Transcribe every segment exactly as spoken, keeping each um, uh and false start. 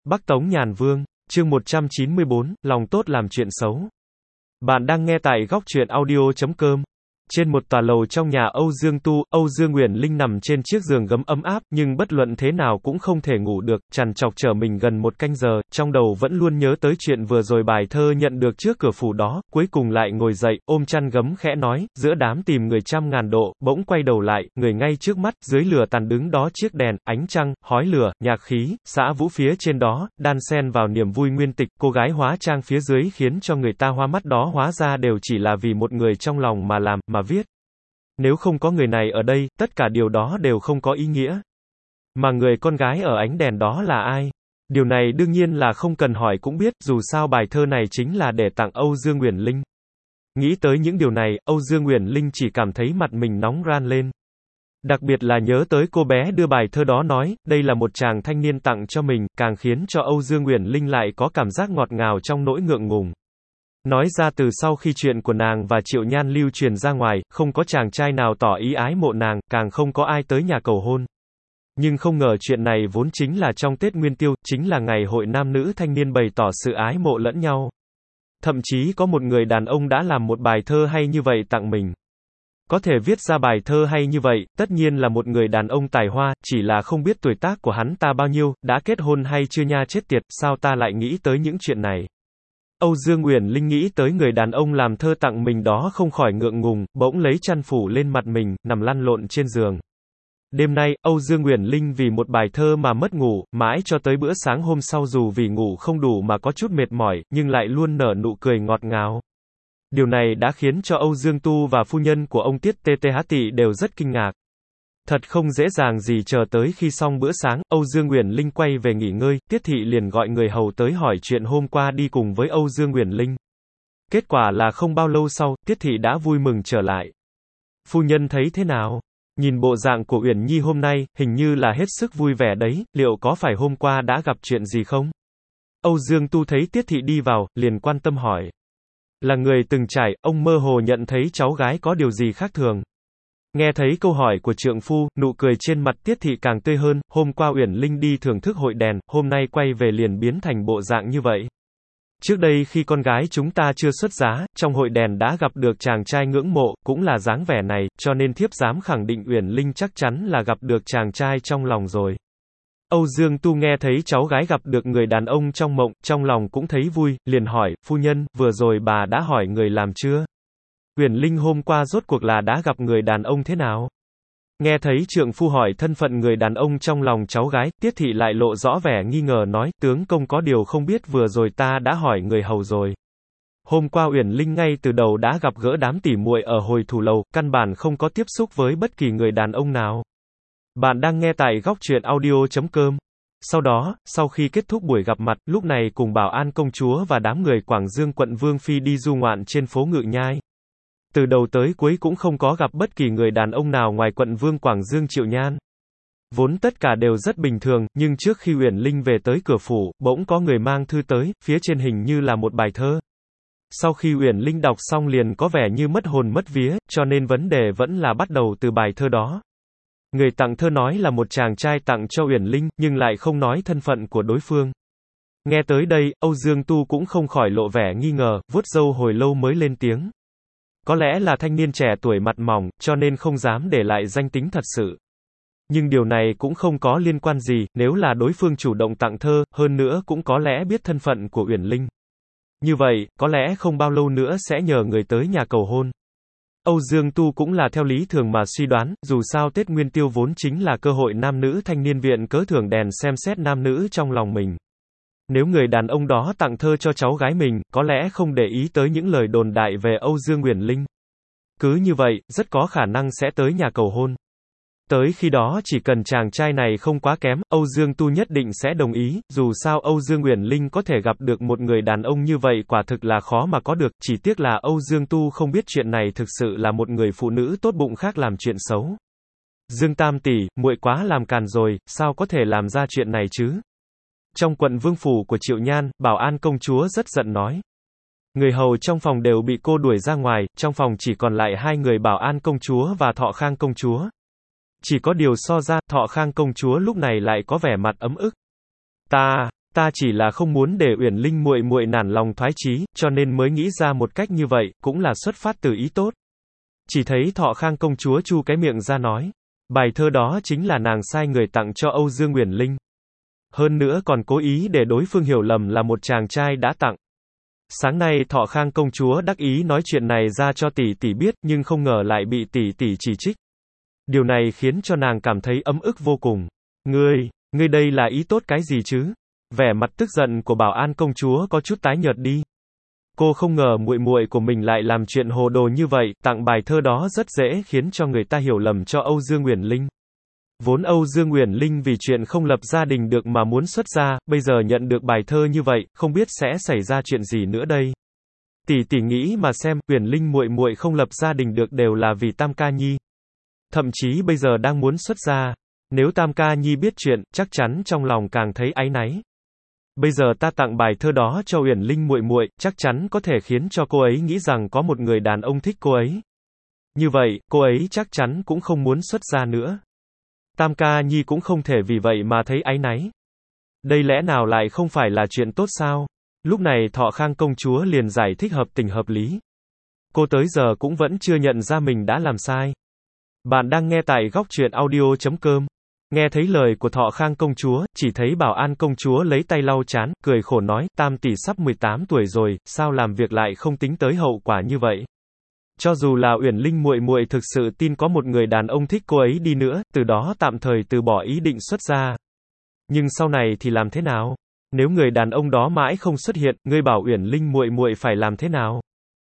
Bắc Tống Nhàn Vương, chương một trăm chín mươi bốn, lòng tốt làm chuyện xấu. Bạn đang nghe tại góc truyện audio chấm com. Trên một tòa lầu trong nhà Âu Dương Tu, Âu Dương Uyển Linh nằm trên chiếc giường gấm ấm áp, nhưng bất luận thế nào cũng không thể ngủ được, trằn trọc trở mình gần một canh giờ, trong đầu vẫn luôn nhớ tới chuyện vừa rồi bài thơ nhận được trước cửa phủ đó, cuối cùng lại ngồi dậy, ôm chăn gấm khẽ nói, giữa đám tìm người trăm ngàn độ, bỗng quay đầu lại, người ngay trước mắt, dưới lửa tàn đứng đó chiếc đèn, ánh trăng, hói lửa, nhạc khí, xã vũ phía trên đó, đan xen vào niềm vui nguyên tịch, cô gái hóa trang phía dưới khiến cho người ta hoa mắt đó hóa ra đều chỉ là vì một người trong lòng mà làm, mà viết. Nếu không có người này ở đây, tất cả điều đó đều không có ý nghĩa. Mà người con gái ở ánh đèn đó là ai? Điều này đương nhiên là không cần hỏi cũng biết, dù sao bài thơ này chính là để tặng Âu Dương Uyển Linh. Nghĩ tới những điều này, Âu Dương Uyển Linh chỉ cảm thấy mặt mình nóng ran lên. Đặc biệt là nhớ tới cô bé đưa bài thơ đó nói, đây là một chàng thanh niên tặng cho mình, càng khiến cho Âu Dương Uyển Linh lại có cảm giác ngọt ngào trong nỗi ngượng ngùng. Nói ra từ sau khi chuyện của nàng và Triệu Nhan lưu truyền ra ngoài, không có chàng trai nào tỏ ý ái mộ nàng, càng không có ai tới nhà cầu hôn. Nhưng không ngờ chuyện này vốn chính là trong Tết Nguyên Tiêu, chính là ngày hội nam nữ thanh niên bày tỏ sự ái mộ lẫn nhau. Thậm chí có một người đàn ông đã làm một bài thơ hay như vậy tặng mình. Có thể viết ra bài thơ hay như vậy, tất nhiên là một người đàn ông tài hoa, chỉ là không biết tuổi tác của hắn ta bao nhiêu, đã kết hôn hay chưa nha chết tiệt, sao ta lại nghĩ tới những chuyện này. Âu Dương Uyển Linh nghĩ tới người đàn ông làm thơ tặng mình đó không khỏi ngượng ngùng, bỗng lấy chăn phủ lên mặt mình, nằm lăn lộn trên giường. Đêm nay, Âu Dương Uyển Linh vì một bài thơ mà mất ngủ, mãi cho tới bữa sáng hôm sau dù vì ngủ không đủ mà có chút mệt mỏi, nhưng lại luôn nở nụ cười ngọt ngào. Điều này đã khiến cho Âu Dương Tu và phu nhân của ông Tiết Tê Tê Há Tị đều rất kinh ngạc. Thật không dễ dàng gì chờ tới khi xong bữa sáng, Âu Dương Uyển Linh quay về nghỉ ngơi, Tiết Thị liền gọi người hầu tới hỏi chuyện hôm qua đi cùng với Âu Dương Uyển Linh. Kết quả là không bao lâu sau, Tiết Thị đã vui mừng trở lại. Phu nhân thấy thế nào? Nhìn bộ dạng của Uyển Nhi hôm nay, hình như là hết sức vui vẻ đấy, liệu có phải hôm qua đã gặp chuyện gì không? Âu Dương Tu thấy Tiết Thị đi vào, liền quan tâm hỏi. Là người từng trải, ông mơ hồ nhận thấy cháu gái có điều gì khác thường. Nghe thấy câu hỏi của trượng phu, nụ cười trên mặt Tiết Thị càng tươi hơn, hôm qua Uyển Linh đi thưởng thức hội đèn, hôm nay quay về liền biến thành bộ dạng như vậy. Trước đây khi con gái chúng ta chưa xuất giá, trong hội đèn đã gặp được chàng trai ngưỡng mộ, cũng là dáng vẻ này, cho nên thiếp dám khẳng định Uyển Linh chắc chắn là gặp được chàng trai trong lòng rồi. Âu Dương Tu nghe thấy cháu gái gặp được người đàn ông trong mộng, trong lòng cũng thấy vui, liền hỏi, phu nhân, vừa rồi bà đã hỏi người làm chưa? Uyển Linh hôm qua rốt cuộc là đã gặp người đàn ông thế nào? Nghe thấy trượng phu hỏi thân phận người đàn ông trong lòng cháu gái, Tiết Thị lại lộ rõ vẻ nghi ngờ nói, tướng công có điều không biết vừa rồi ta đã hỏi người hầu rồi. Hôm qua Uyển Linh ngay từ đầu đã gặp gỡ đám tỉ muội ở hồi thủ lầu, căn bản không có tiếp xúc với bất kỳ người đàn ông nào. Bạn đang nghe tại góc truyện audio chấm com. Sau đó, sau khi kết thúc buổi gặp mặt, lúc này cùng Bảo An công chúa và đám người Quảng Dương quận Vương Phi đi du ngoạn trên phố Ngự Nhai. Từ đầu tới cuối cũng không có gặp bất kỳ người đàn ông nào ngoài quận Vương Quảng Dương Triệu Nhan. Vốn tất cả đều rất bình thường, nhưng trước khi Uyển Linh về tới cửa phủ, bỗng có người mang thư tới, phía trên hình như là một bài thơ. Sau khi Uyển Linh đọc xong liền có vẻ như mất hồn mất vía, cho nên vấn đề vẫn là bắt đầu từ bài thơ đó. Người tặng thơ nói là một chàng trai tặng cho Uyển Linh, nhưng lại không nói thân phận của đối phương. Nghe tới đây, Âu Dương Tu cũng không khỏi lộ vẻ nghi ngờ, vuốt râu hồi lâu mới lên tiếng. Có lẽ là thanh niên trẻ tuổi mặt mỏng, cho nên không dám để lại danh tính thật sự. Nhưng điều này cũng không có liên quan gì, nếu là đối phương chủ động tặng thơ, hơn nữa cũng có lẽ biết thân phận của Uyển Linh. Như vậy, có lẽ không bao lâu nữa sẽ nhờ người tới nhà cầu hôn. Âu Dương Tu cũng là theo lý thường mà suy đoán, dù sao Tết Nguyên Tiêu vốn chính là cơ hội nam nữ thanh niên viện cớ thưởng đèn xem xét nam nữ trong lòng mình. Nếu người đàn ông đó tặng thơ cho cháu gái mình, có lẽ không để ý tới những lời đồn đại về Âu Dương Uyển Linh. Cứ như vậy, rất có khả năng sẽ tới nhà cầu hôn. Tới khi đó chỉ cần chàng trai này không quá kém, Âu Dương Tu nhất định sẽ đồng ý, dù sao Âu Dương Uyển Linh có thể gặp được một người đàn ông như vậy quả thực là khó mà có được, chỉ tiếc là Âu Dương Tu không biết chuyện này thực sự là một người phụ nữ tốt bụng khác làm chuyện xấu. Dương Tam tỷ, muội quá làm càn rồi, sao có thể làm ra chuyện này chứ? Trong quận Vương phủ của Triệu Nhan, Bảo An công chúa rất giận nói. Người hầu trong phòng đều bị cô đuổi ra ngoài, trong phòng chỉ còn lại hai người Bảo An công chúa và Thọ Khang công chúa. Chỉ có điều so ra, Thọ Khang công chúa lúc này lại có vẻ mặt ấm ức. Ta, Ta chỉ là không muốn để Uyển Linh muội muội nản lòng thoái chí, cho nên mới nghĩ ra một cách như vậy, cũng là xuất phát từ ý tốt. Chỉ thấy Thọ Khang công chúa chu cái miệng ra nói, bài thơ đó chính là nàng sai người tặng cho Âu Dương Uyển Linh. Hơn nữa còn cố ý để đối phương hiểu lầm là một chàng trai đã tặng. Sáng nay Thọ Khang công chúa đắc ý nói chuyện này ra cho tỷ tỷ biết, nhưng không ngờ lại bị tỷ tỷ chỉ trích. Điều này khiến cho nàng cảm thấy ấm ức vô cùng. Ngươi, ngươi đây là ý tốt cái gì chứ? Vẻ mặt tức giận của Bảo An công chúa có chút tái nhợt đi. Cô không ngờ muội muội của mình lại làm chuyện hồ đồ như vậy, tặng bài thơ đó rất dễ khiến cho người ta hiểu lầm cho Âu Dương Uyển Linh. Vốn Âu Dương Uyển Linh vì chuyện không lập gia đình được mà muốn xuất gia, bây giờ nhận được bài thơ như vậy, không biết sẽ xảy ra chuyện gì nữa đây. Tỷ tỷ nghĩ mà xem, Uyển Linh muội muội không lập gia đình được đều là vì Tam Ca Nhi. Thậm chí bây giờ đang muốn xuất gia. Nếu Tam Ca Nhi biết chuyện, chắc chắn trong lòng càng thấy áy náy. Bây giờ ta tặng bài thơ đó cho Uyển Linh muội muội, chắc chắn có thể khiến cho cô ấy nghĩ rằng có một người đàn ông thích cô ấy. Như vậy, cô ấy chắc chắn cũng không muốn xuất gia nữa. Tam Ca Nhi cũng không thể vì vậy mà thấy áy náy. Đây lẽ nào lại không phải là chuyện tốt sao? Lúc này Thọ Khang công chúa liền giải thích hợp tình hợp lý. Cô tới giờ cũng vẫn chưa nhận ra mình đã làm sai. Bạn đang nghe tại góc truyện audio chấm com. Nghe thấy lời của Thọ Khang công chúa, chỉ thấy Bảo An công chúa lấy tay lau trán, cười khổ nói, Tam tỷ sắp mười tám tuổi rồi, sao làm việc lại không tính tới hậu quả như vậy? Cho dù là Uyển Linh muội muội thực sự tin có một người đàn ông thích cô ấy đi nữa, từ đó tạm thời từ bỏ ý định xuất gia. Nhưng sau này thì làm thế nào? Nếu người đàn ông đó mãi không xuất hiện, ngươi bảo Uyển Linh muội muội phải làm thế nào?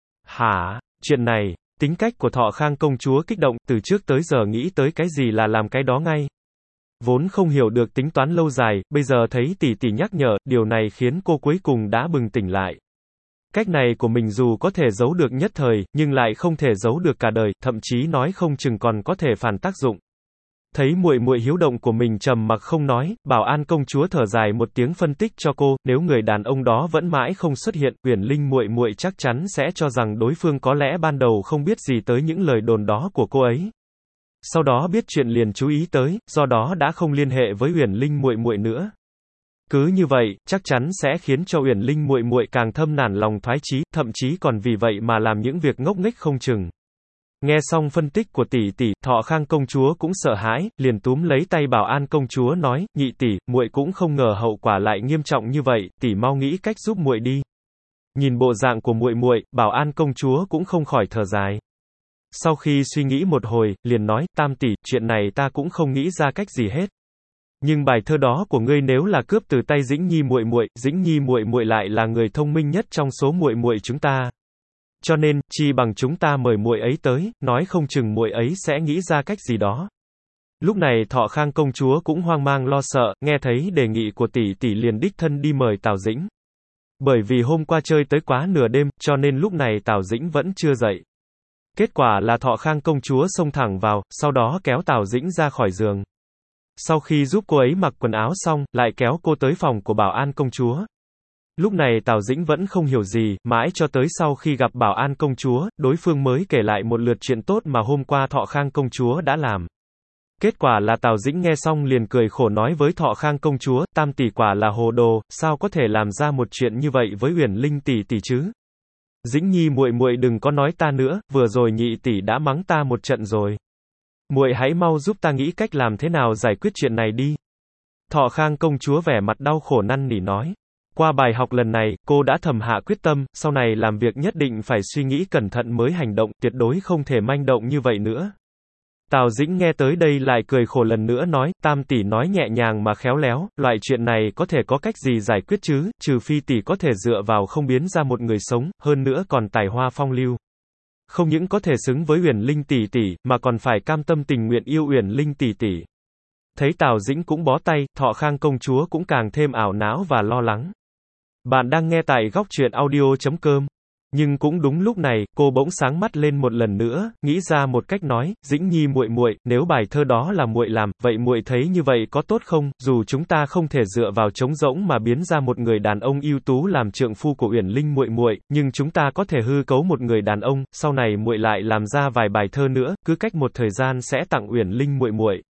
Hả? Chuyện này, tính cách của Thọ Khang công chúa kích động, từ trước tới giờ nghĩ tới cái gì là làm cái đó ngay. Vốn không hiểu được tính toán lâu dài, bây giờ thấy tỷ tỷ nhắc nhở, điều này khiến cô cuối cùng đã bừng tỉnh lại. Cách này của mình dù có thể giấu được nhất thời, nhưng lại không thể giấu được cả đời, thậm chí nói không chừng còn có thể phản tác dụng. Thấy muội muội hiếu động của mình trầm mặc không nói, Bảo An công chúa thở dài một tiếng phân tích cho cô, nếu người đàn ông đó vẫn mãi không xuất hiện, Uyển Linh muội muội chắc chắn sẽ cho rằng đối phương có lẽ ban đầu không biết gì tới những lời đồn đó của cô ấy. Sau đó biết chuyện liền chú ý tới, do đó đã không liên hệ với Uyển Linh muội muội nữa. Cứ như vậy, chắc chắn sẽ khiến cho Uyển Linh muội muội càng thâm nản lòng thoái chí, thậm chí còn vì vậy mà làm những việc ngốc nghếch không chừng. Nghe xong phân tích của tỷ tỷ, Thọ Khang công chúa cũng sợ hãi, liền túm lấy tay Bảo An công chúa nói, nhị tỷ, muội cũng không ngờ hậu quả lại nghiêm trọng như vậy, tỷ mau nghĩ cách giúp muội đi. Nhìn bộ dạng của muội muội, Bảo An công chúa cũng không khỏi thở dài. Sau khi suy nghĩ một hồi, liền nói, Tam tỷ, chuyện này ta cũng không nghĩ ra cách gì hết. Nhưng bài thơ đó của ngươi nếu là cướp từ tay Dĩnh Nhi muội muội, Dĩnh Nhi muội muội lại là người thông minh nhất trong số muội muội chúng ta. Cho nên, chi bằng chúng ta mời muội ấy tới, nói không chừng muội ấy sẽ nghĩ ra cách gì đó. Lúc này Thọ Khang công chúa cũng hoang mang lo sợ, nghe thấy đề nghị của tỷ tỷ liền đích thân đi mời Tào Dĩnh. Bởi vì hôm qua chơi tới quá nửa đêm, cho nên lúc này Tào Dĩnh vẫn chưa dậy. Kết quả là Thọ Khang công chúa xông thẳng vào, sau đó kéo Tào Dĩnh ra khỏi giường. Sau khi giúp cô ấy mặc quần áo xong, lại kéo cô tới phòng của Bảo An công chúa. Lúc này Tào Dĩnh vẫn không hiểu gì, mãi cho tới sau khi gặp Bảo An công chúa, đối phương mới kể lại một lượt chuyện tốt mà hôm qua Thọ Khang công chúa đã làm. Kết quả là Tào Dĩnh nghe xong liền cười khổ nói với Thọ Khang công chúa, Tam tỷ quả là hồ đồ, sao có thể làm ra một chuyện như vậy với Uyển Linh tỷ tỷ chứ? Dĩnh Nhi muội muội đừng có nói ta nữa, vừa rồi nhị tỷ đã mắng ta một trận rồi. Muội hãy mau giúp ta nghĩ cách làm thế nào giải quyết chuyện này đi. Thọ Khang công chúa vẻ mặt đau khổ năn nỉ nói. Qua bài học lần này, cô đã thầm hạ quyết tâm, sau này làm việc nhất định phải suy nghĩ cẩn thận mới hành động, tuyệt đối không thể manh động như vậy nữa. Tào Dĩnh nghe tới đây lại cười khổ lần nữa nói, Tam tỷ nói nhẹ nhàng mà khéo léo, loại chuyện này có thể có cách gì giải quyết chứ, trừ phi tỷ có thể dựa vào không biến ra một người sống, hơn nữa còn tài hoa phong lưu. Không những có thể xứng với Uyển Linh tỷ tỷ, mà còn phải cam tâm tình nguyện yêu Uyển Linh tỷ tỷ. Thấy Tào Dĩnh cũng bó tay, Thọ Khang công chúa cũng càng thêm ảo não và lo lắng. Bạn đang nghe tại góc truyện audio chấm com. Nhưng cũng đúng lúc này, cô bỗng sáng mắt lên một lần nữa, nghĩ ra một cách nói, Dĩnh Nhi muội muội, nếu bài thơ đó là muội làm, vậy muội thấy như vậy có tốt không? Dù chúng ta không thể dựa vào trống rỗng mà biến ra một người đàn ông ưu tú làm trượng phu của Uyển Linh muội muội, nhưng chúng ta có thể hư cấu một người đàn ông, sau này muội lại làm ra vài bài thơ nữa, cứ cách một thời gian sẽ tặng Uyển Linh muội muội.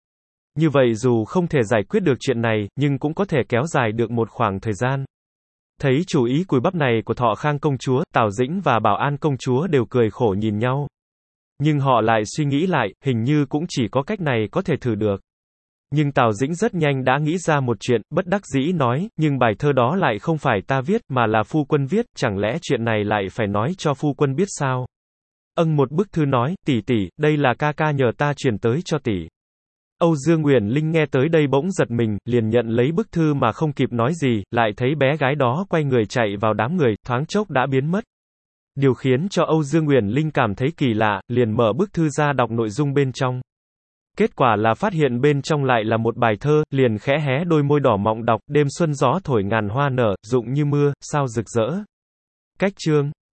Như vậy dù không thể giải quyết được chuyện này, nhưng cũng có thể kéo dài được một khoảng thời gian. Thấy chủ ý cùi bắp này của Thọ Khang công chúa, Tào Dĩnh và Bảo An công chúa đều cười khổ nhìn nhau. Nhưng họ lại suy nghĩ lại, hình như cũng chỉ có cách này có thể thử được. Nhưng Tào Dĩnh rất nhanh đã nghĩ ra một chuyện, bất đắc dĩ nói, nhưng bài thơ đó lại không phải ta viết, mà là phu quân viết, chẳng lẽ chuyện này lại phải nói cho phu quân biết sao? Âng, một bức thư nói, tỷ tỷ, đây là ca ca nhờ ta truyền tới cho tỷ. Âu Dương Uyển Linh nghe tới đây bỗng giật mình, liền nhận lấy bức thư mà không kịp nói gì, lại thấy bé gái đó quay người chạy vào đám người, thoáng chốc đã biến mất. Điều khiến cho Âu Dương Uyển Linh cảm thấy kỳ lạ, liền mở bức thư ra đọc nội dung bên trong. Kết quả là phát hiện bên trong lại là một bài thơ, liền khẽ hé đôi môi đỏ mọng đọc, đêm xuân gió thổi ngàn hoa nở, rụng như mưa, sao rực rỡ. Cách chương